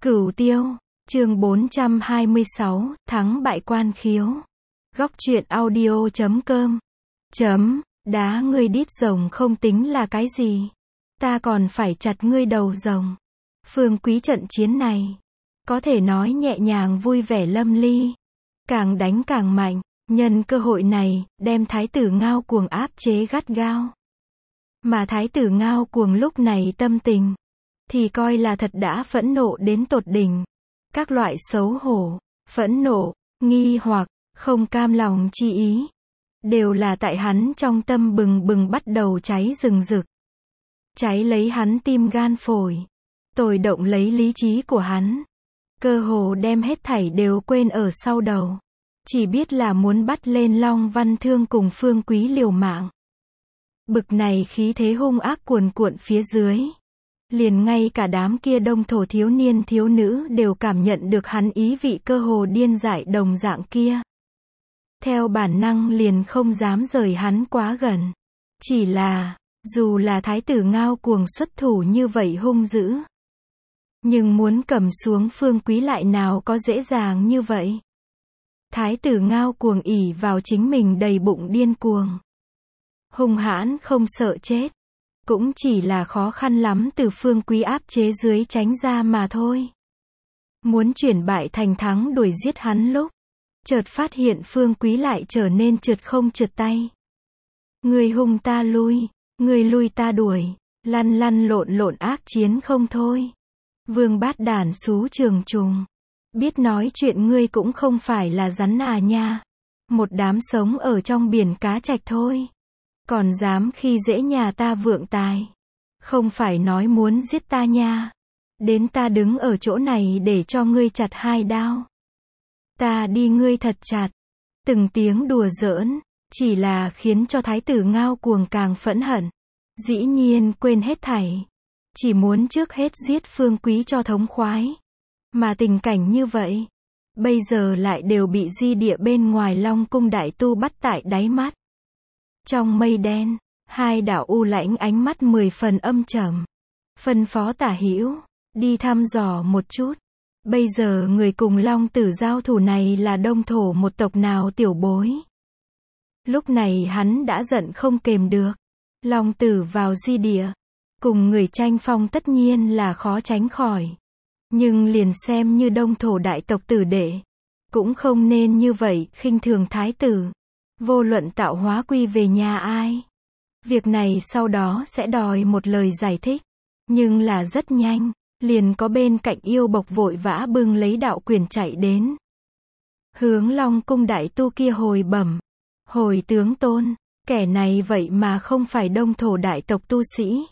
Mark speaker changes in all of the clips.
Speaker 1: Cửu Tiêu, chương 426, thắng bại quan khiếu. Góc truyện audio.com. Đá ngươi đít rồng không tính là cái gì. Ta còn phải chặt ngươi đầu rồng. Phương Quý trận chiến này, có thể nói nhẹ nhàng vui vẻ lâm ly. Càng đánh càng mạnh, nhân cơ hội này, đem thái tử Ngao Cuồng áp chế gắt gao. Mà thái tử Ngao Cuồng lúc này tâm tình, thì coi là thật đã phẫn nộ đến tột đỉnh. Các loại xấu hổ, phẫn nộ, nghi hoặc, không cam lòng chi ý, đều là tại hắn trong tâm bừng bừng bắt đầu cháy rừng rực. Cháy lấy hắn tim gan phổi, tồi động lấy lý trí của hắn. Cơ hồ đem hết thảy đều quên ở sau đầu. Chỉ biết là muốn bắt lên Long Văn Thương cùng Phương Quý liều mạng. Bực này khí thế hung ác cuồn cuộn phía dưới. Liền ngay cả đám kia đông thổ thiếu niên thiếu nữ đều cảm nhận được hắn ý vị cơ hồ điên dại đồng dạng kia. Theo bản năng liền không dám rời hắn quá gần. Chỉ là, dù là thái tử Ngao Cuồng xuất thủ như vậy hung dữ, nhưng muốn cầm xuống Phương Quý lại nào có dễ dàng như vậy. Thái tử Ngao Cuồng ỷ vào chính mình đầy bụng điên cuồng, hung hãn không sợ chết, cũng chỉ là khó khăn lắm từ Phương Quý áp chế dưới tránh ra mà thôi. Muốn chuyển bại thành thắng đuổi giết hắn lúc, chợt phát hiện Phương Quý lại trở nên trượt không trượt tay. Người hung ta lui, người lui ta đuổi, lăn lăn lộn lộn ác chiến không thôi. Vương bát đản xú trường trùng, biết nói chuyện ngươi cũng không phải là rắn à nha. Một đám sống ở trong biển cá trạch thôi. Còn dám khi dễ nhà ta vượng tài. Không phải nói muốn giết ta nha. Đến ta đứng ở chỗ này để cho ngươi chặt hai đao. Ta đi ngươi thật chặt. Từng tiếng đùa giỡn, chỉ là khiến cho thái tử Ngao Cuồng càng phẫn hận. Dĩ nhiên quên hết thảy. Chỉ muốn trước hết giết Phương Quý cho thống khoái. Mà tình cảnh như vậy, bây giờ lại đều bị di địa bên ngoài Long Cung đại tu bắt tại đáy mắt. Trong mây đen, hai đạo u lãnh ánh mắt 10 phần âm trầm. Phân phó Tả Hữu đi thăm dò một chút. Bây giờ người cùng Long Tử giao thủ này là đông thổ một tộc nào tiểu bối. Lúc này hắn đã giận không kềm được. Long Tử vào di địa, cùng người tranh phong tất nhiên là khó tránh khỏi. Nhưng liền xem như đông thổ đại tộc tử đệ, cũng không nên như vậy khinh thường thái tử. Vô luận tạo hóa quy về nhà ai. Việc này sau đó sẽ đòi một lời giải thích. Nhưng là rất nhanh, liền có bên cạnh yêu bộc vội vã bưng lấy đạo quyền chạy đến. Hướng Long Cung đại tu kia hồi bẩm. Hồi tướng tôn, kẻ này vậy mà không phải đông thổ đại tộc tu sĩ,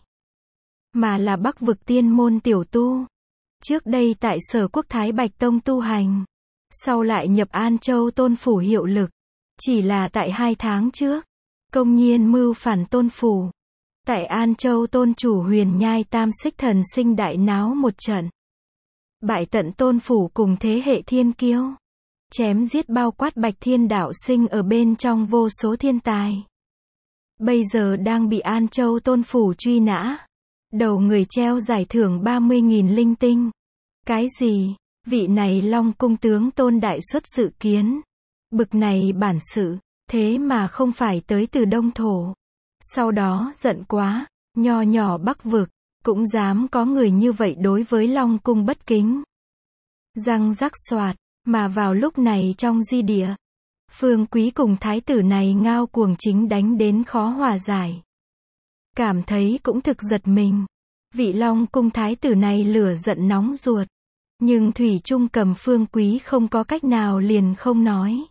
Speaker 1: mà là Bắc vực tiên môn tiểu tu. Trước đây tại Sở Quốc Thái Bạch Tông tu hành, sau lại nhập An Châu Tôn Phủ hiệu lực. Chỉ là tại 2 tháng trước, công nhiên mưu phản Tôn Phủ. Tại An Châu Tôn chủ Huyền Nhai Tam Xích Thần sinh đại náo một trận. Bại tận Tôn Phủ cùng thế hệ thiên kiêu. Chém giết bao quát Bạch Thiên đạo sinh ở bên trong vô số thiên tài. Bây giờ đang bị An Châu Tôn Phủ truy nã. Đầu người treo giải thưởng 30.000 linh tinh. Cái gì? Vị này Long Cung tướng Tôn đại xuất sự kiến. Bực này bản sự, thế mà không phải tới từ đông thổ. Sau đó giận quá, nho nhỏ Bắc vực, cũng dám có người như vậy đối với Long Cung bất kính. Răng rắc xoạt, mà vào lúc này trong di địa, Phương Quý cùng thái tử này Ngao Cuồng chính đánh đến khó hòa giải. Cảm thấy cũng thực giật mình. Vị Long Cung thái tử này lửa giận nóng ruột. Nhưng thủy chung cầm Phương Quý không có cách nào liền không nói.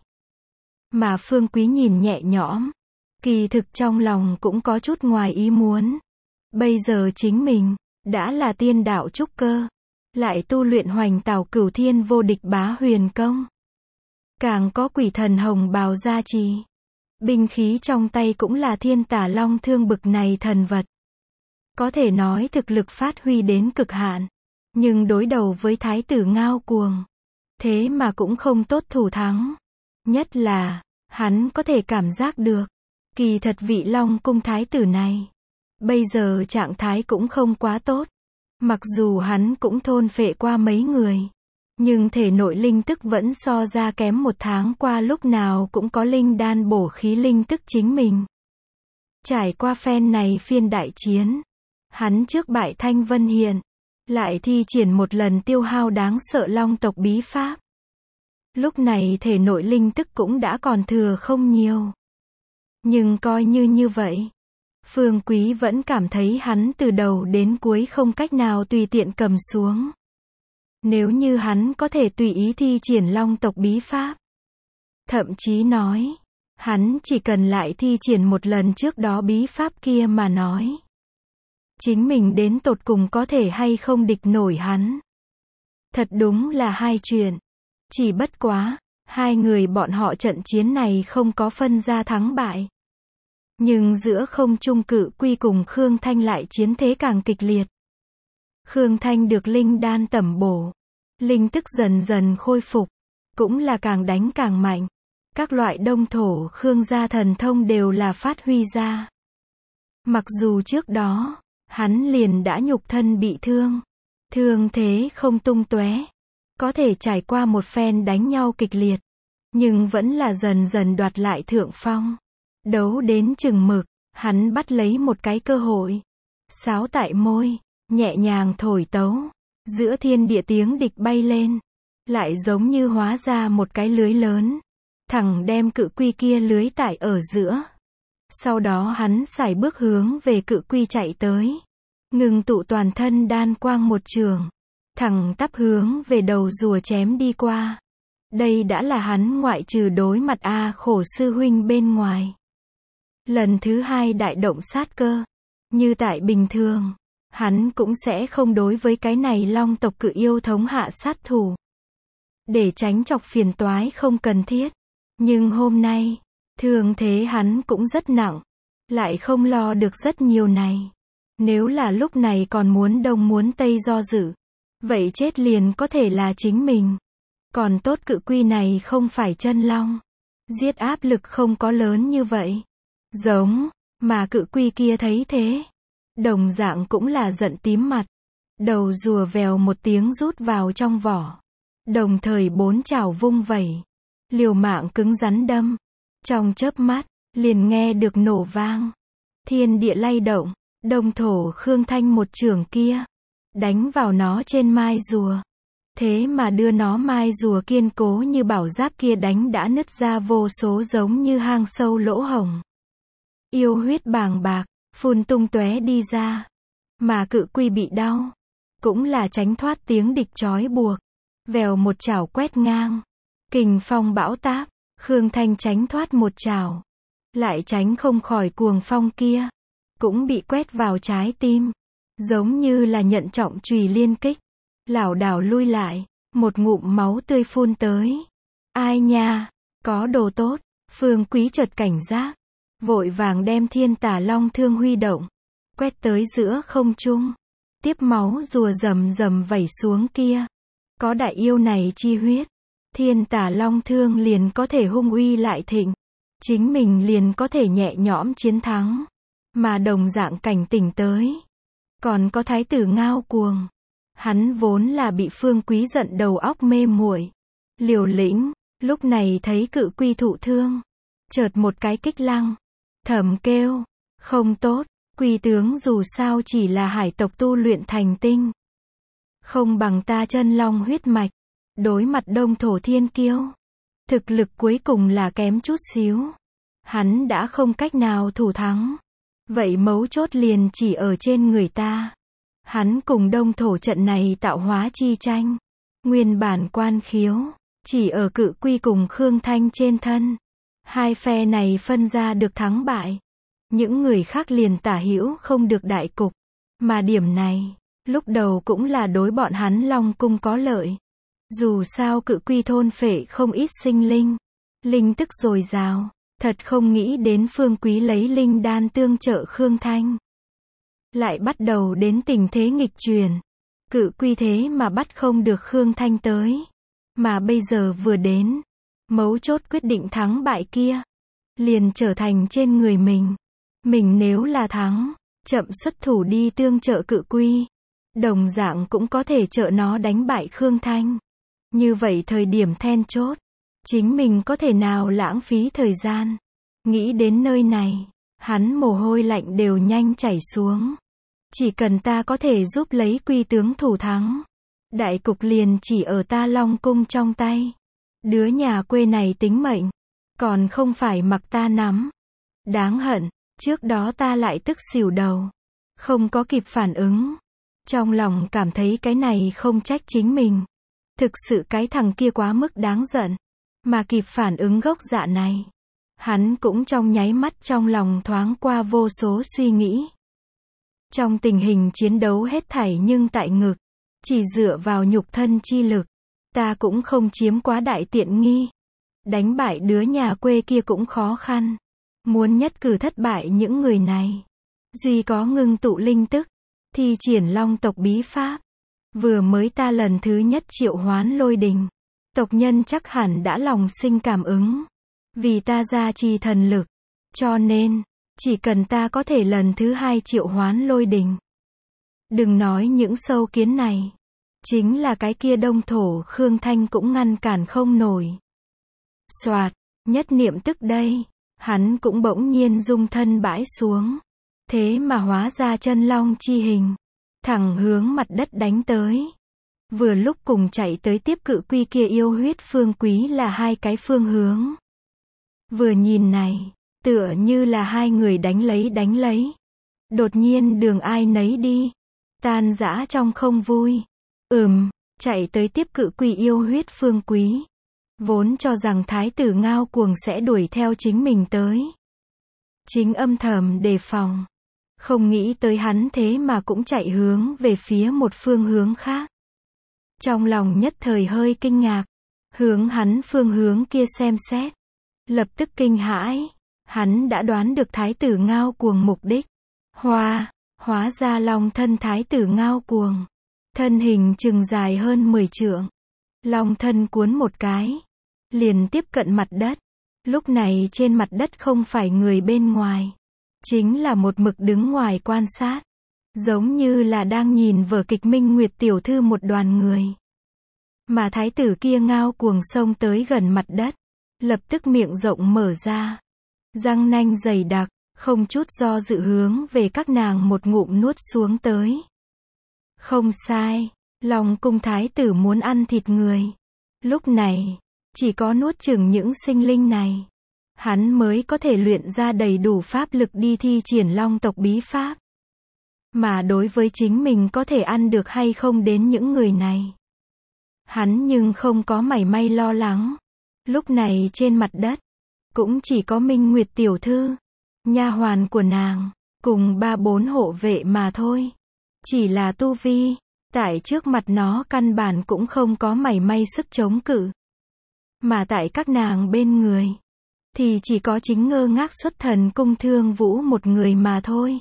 Speaker 1: Mà Phương Quý nhìn nhẹ nhõm. Kỳ thực trong lòng cũng có chút ngoài ý muốn. Bây giờ chính mình, đã là tiên đạo trúc cơ. Lại tu luyện Hoành Tào Cửu Thiên vô địch bá huyền công. Càng có quỷ thần hồng bào gia trì. Binh khí trong tay cũng là thiên tả long thương bực này thần vật. Có thể nói thực lực phát huy đến cực hạn. Nhưng đối đầu với thái tử Ngao Cuồng, thế mà cũng không tốt thủ thắng. Nhất là, hắn có thể cảm giác được, kỳ thật vị Long Cung thái tử này, bây giờ trạng thái cũng không quá tốt. Mặc dù hắn cũng thôn phệ qua mấy người, nhưng thể nội linh tức vẫn so ra kém một tháng qua lúc nào cũng có linh đan bổ khí linh tức chính mình. Trải qua phen này phiên đại chiến, hắn trước bại Thanh Vân Hiền, lại thi triển một lần tiêu hao đáng sợ long tộc bí pháp. Lúc này thể nội linh tức cũng đã còn thừa không nhiều. Nhưng coi như vậy, Phương Quý vẫn cảm thấy hắn từ đầu đến cuối không cách nào tùy tiện cầm xuống. Nếu như hắn có thể tùy ý thi triển long tộc bí pháp, thậm chí nói, hắn chỉ cần lại thi triển một lần trước đó bí pháp kia mà nói, chính mình đến tột cùng có thể hay không địch nổi hắn. Thật đúng là hai chuyện. Chỉ bất quá, hai người bọn họ trận chiến này không có phân ra thắng bại. Nhưng giữa không trung Cự Quy cùng Khương Thanh lại chiến thế càng kịch liệt. Khương Thanh được linh đan tẩm bổ, linh tức dần dần khôi phục, cũng là càng đánh càng mạnh. Các loại đông thổ Khương gia thần thông đều là phát huy ra. Mặc dù trước đó, hắn liền đã nhục thân bị thương, thương thế không tung tóe, có thể trải qua một phen đánh nhau kịch liệt, nhưng vẫn là dần dần đoạt lại thượng phong. Đấu đến chừng mực, hắn bắt lấy một cái cơ hội, sáo tại môi, nhẹ nhàng thổi tấu, giữa thiên địa tiếng địch bay lên, lại giống như hóa ra một cái lưới lớn, thẳng đem Cự Quy kia lưới tại ở giữa. Sau đó hắn sải bước hướng về Cự Quy chạy tới, ngừng tụ toàn thân đan quang một trường, thẳng tắp hướng về đầu rùa chém đi qua. Đây đã là hắn ngoại trừ đối mặt A Khổ sư huynh bên ngoài, lần thứ hai đại động sát cơ. Như tại bình thường, hắn cũng sẽ không đối với cái này long tộc cự yêu thống hạ sát thủ, để tránh chọc phiền toái không cần thiết. Nhưng hôm nay, thương thế hắn cũng rất nặng, lại không lo được rất nhiều này. Nếu là lúc này còn muốn đông muốn tây do dự, vậy chết liền có thể là chính mình. Còn tốt Cự Quy này không phải chân long, giết áp lực không có lớn như vậy. Giống, mà Cự Quy kia thấy thế, đồng dạng cũng là giận tím mặt. Đầu rùa vèo một tiếng rút vào trong vỏ, đồng thời bốn chảo vung vẩy, liều mạng cứng rắn đâm. Trong chớp mắt, liền nghe được nổ vang, thiên địa lay động. Đông thổ Khương Thanh một chưởng kia, đánh vào nó trên mai rùa. Thế mà đưa nó mai rùa kiên cố như bảo giáp kia đánh đã nứt ra vô số giống như hang sâu lỗ hổng. Yêu huyết bàng bạc, phun tung tóe đi ra. Mà Cự Quy bị đau, cũng là tránh thoát tiếng địch trói buộc. Vèo một chảo quét ngang, kình phong bão táp, Khương Thanh tránh thoát một chảo, lại tránh không khỏi cuồng phong kia, cũng bị quét vào trái tim, giống như là nhận trọng chùy liên kích, lảo đảo lui lại, một ngụm máu tươi phun tới. Ai nha, có đồ tốt. Phương Quý chợt cảnh giác, vội vàng đem Thiên Tà Long thương huy động, quét tới giữa không trung, tiếp máu rùa rầm rầm vẩy xuống kia. Có đại yêu này chi huyết, Thiên Tà Long thương liền có thể hung uy lại thịnh, chính mình liền có thể nhẹ nhõm chiến thắng. Mà đồng dạng cảnh tỉnh tới, còn có Thái tử Ngao Cuồng, hắn vốn là bị Phương Quý giận đầu óc mê muội, liều lĩnh, lúc này thấy Cự Quy thụ thương, chợt một cái kích lăng, thầm kêu, không tốt, Quy tướng dù sao chỉ là hải tộc tu luyện thành tinh, không bằng ta chân long huyết mạch, đối mặt Đông thổ thiên kiêu, thực lực cuối cùng là kém chút xíu, hắn đã không cách nào thủ thắng. Vậy mấu chốt liền chỉ ở trên người ta. Hắn cùng Đông thổ trận này tạo hóa chi tranh, nguyên bản quan khiếu, chỉ ở Cự Quy cùng Khương Thanh trên thân. Hai phe này phân ra được thắng bại. Những người khác liền tả hữu không được đại cục. Mà điểm này, lúc đầu cũng là đối bọn hắn Long Cung có lợi. Dù sao Cự Quy thôn phệ không ít sinh linh, linh tức dồi dào. Thật không nghĩ đến Phương Quý lấy linh đan tương trợ Khương Thanh, lại bắt đầu đến tình thế nghịch chuyển. Cự Quy thế mà bắt không được Khương Thanh tới, mà bây giờ vừa đến, mấu chốt quyết định thắng bại kia, liền trở thành trên người mình. Mình nếu là thắng, chậm xuất thủ đi tương trợ Cự Quy, đồng dạng cũng có thể trợ nó đánh bại Khương Thanh. Như vậy thời điểm then chốt, chính mình có thể nào lãng phí thời gian. Nghĩ đến nơi này, hắn mồ hôi lạnh đều nhanh chảy xuống. Chỉ cần ta có thể giúp lấy Quy tướng thủ thắng, đại cục liền chỉ ở ta Long cung trong tay. Đứa nhà quê này tính mệnh, còn không phải mặc ta nắm. Đáng hận, trước đó ta lại tức xỉu đầu, không có kịp phản ứng. Trong lòng cảm thấy cái này không trách chính mình. Thực sự cái thằng kia quá mức đáng giận. Mà kịp phản ứng gốc dạ này, hắn cũng trong nháy mắt trong lòng thoáng qua vô số suy nghĩ. Trong tình hình chiến đấu hết thảy nhưng tại ngực, chỉ dựa vào nhục thân chi lực, ta cũng không chiếm quá đại tiện nghi. Đánh bại đứa nhà quê kia cũng khó khăn. Muốn nhất cử thất bại những người này, duy có ngưng tụ linh tức, thi triển Long tộc bí pháp. Vừa mới ta lần thứ nhất triệu hoán lôi đình, tộc nhân chắc hẳn đã lòng sinh cảm ứng. Vì ta gia trì thần lực, cho nên, chỉ cần ta có thể lần thứ hai triệu hoán lôi đình. Đừng nói những sâu kiến này, chính là cái kia đông thổ Khương Thanh cũng ngăn cản không nổi. Soạt, nhất niệm tức đây, hắn cũng bỗng nhiên dung thân bãi xuống. Thế mà hóa ra chân long chi hình, thẳng hướng mặt đất đánh tới. Vừa lúc cùng chạy tới tiếp cự quy kia yêu huyết phương quý là hai cái phương hướng. Vừa nhìn này, tựa như là hai người đánh lấy. Đột nhiên đường ai nấy đi, tan rã trong không vui. Chạy tới tiếp cự quy yêu huyết phương quý. Vốn cho rằng thái tử ngao cuồng sẽ đuổi theo chính mình tới. Chính âm thầm đề phòng. Không nghĩ tới hắn thế mà cũng chạy hướng về phía một phương hướng khác. Trong lòng nhất thời hơi kinh ngạc. Hướng hắn phương hướng kia xem xét. Lập tức kinh hãi. Hắn đã đoán được thái tử ngao cuồng mục đích. Hóa ra long thân thái tử ngao cuồng. Thân hình chừng dài hơn 10 trượng. Long thân cuốn một cái. Liền tiếp cận mặt đất. Lúc này trên mặt đất không phải người bên ngoài. Chính là một mực đứng ngoài quan sát. Giống như là đang nhìn vở kịch Minh Nguyệt tiểu thư một đoàn người. Mà thái tử kia ngao cuồng xông tới gần mặt đất. Lập tức miệng rộng mở ra. Răng nanh dày đặc, không chút do dự hướng về các nàng một ngụm nuốt xuống tới. Không sai, Long cung thái tử muốn ăn thịt người. Lúc này, chỉ có nuốt chửng những sinh linh này, hắn mới có thể luyện ra đầy đủ pháp lực đi thi triển Long tộc bí pháp. Mà đối với chính mình có thể ăn được hay không đến những người này, hắn nhưng không có mảy may lo lắng. Lúc này trên mặt đất, cũng chỉ có Minh Nguyệt tiểu thư, nha hoàn của nàng, cùng 3-4 hộ vệ mà thôi. Chỉ là tu vi, tại trước mặt nó căn bản cũng không có mảy may sức chống cự. Mà tại các nàng bên người, thì chỉ có chính ngơ ngác xuất thần cung Thương Vũ một người mà thôi.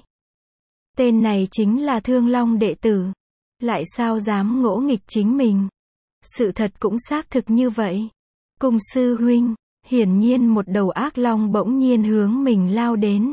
Speaker 1: Tên này chính là Thương Long đệ tử. Lại sao dám ngỗ nghịch chính mình. Sự thật cũng xác thực như vậy. Cung sư huynh, hiển nhiên một đầu ác long bỗng nhiên hướng mình lao đến.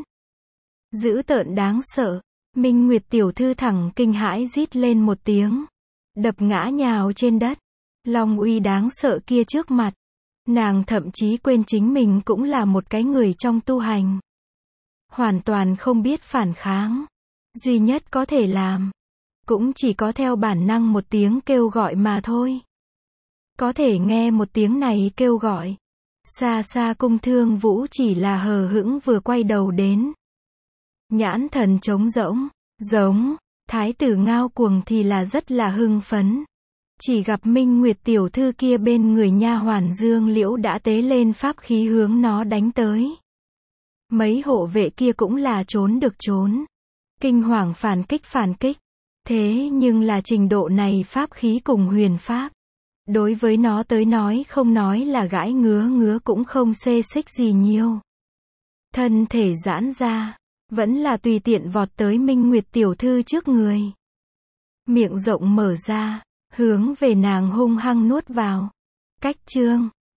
Speaker 1: Dữ tợn đáng sợ. Minh Nguyệt tiểu thư thẳng kinh hãi rít lên một tiếng. Đập ngã nhào trên đất. Long uy đáng sợ kia trước mặt. Nàng thậm chí quên chính mình cũng là một cái người trong tu hành. Hoàn toàn không biết phản kháng. Duy nhất có thể làm, cũng chỉ có theo bản năng một tiếng kêu gọi mà thôi. Có thể nghe một tiếng này kêu gọi. Xa xa cung Thương Vũ chỉ là hờ hững vừa quay đầu đến. Nhãn thần trống rỗng, giống, thái tử ngao cuồng thì là rất là hưng phấn. Chỉ gặp Minh Nguyệt tiểu thư kia bên người nha hoàn Dương Liễu đã tế lên pháp khí hướng nó đánh tới. Mấy hộ vệ kia cũng là trốn được trốn. Kinh hoàng phản kích. Thế nhưng là trình độ này pháp khí cùng huyền pháp. Đối với nó tới nói không nói là gãi ngứa cũng không xê xích gì nhiều. Thân thể giãn ra, vẫn là tùy tiện vọt tới Minh Nguyệt tiểu thư trước người. Miệng rộng mở ra, hướng về nàng hung hăng nuốt vào. Cách chương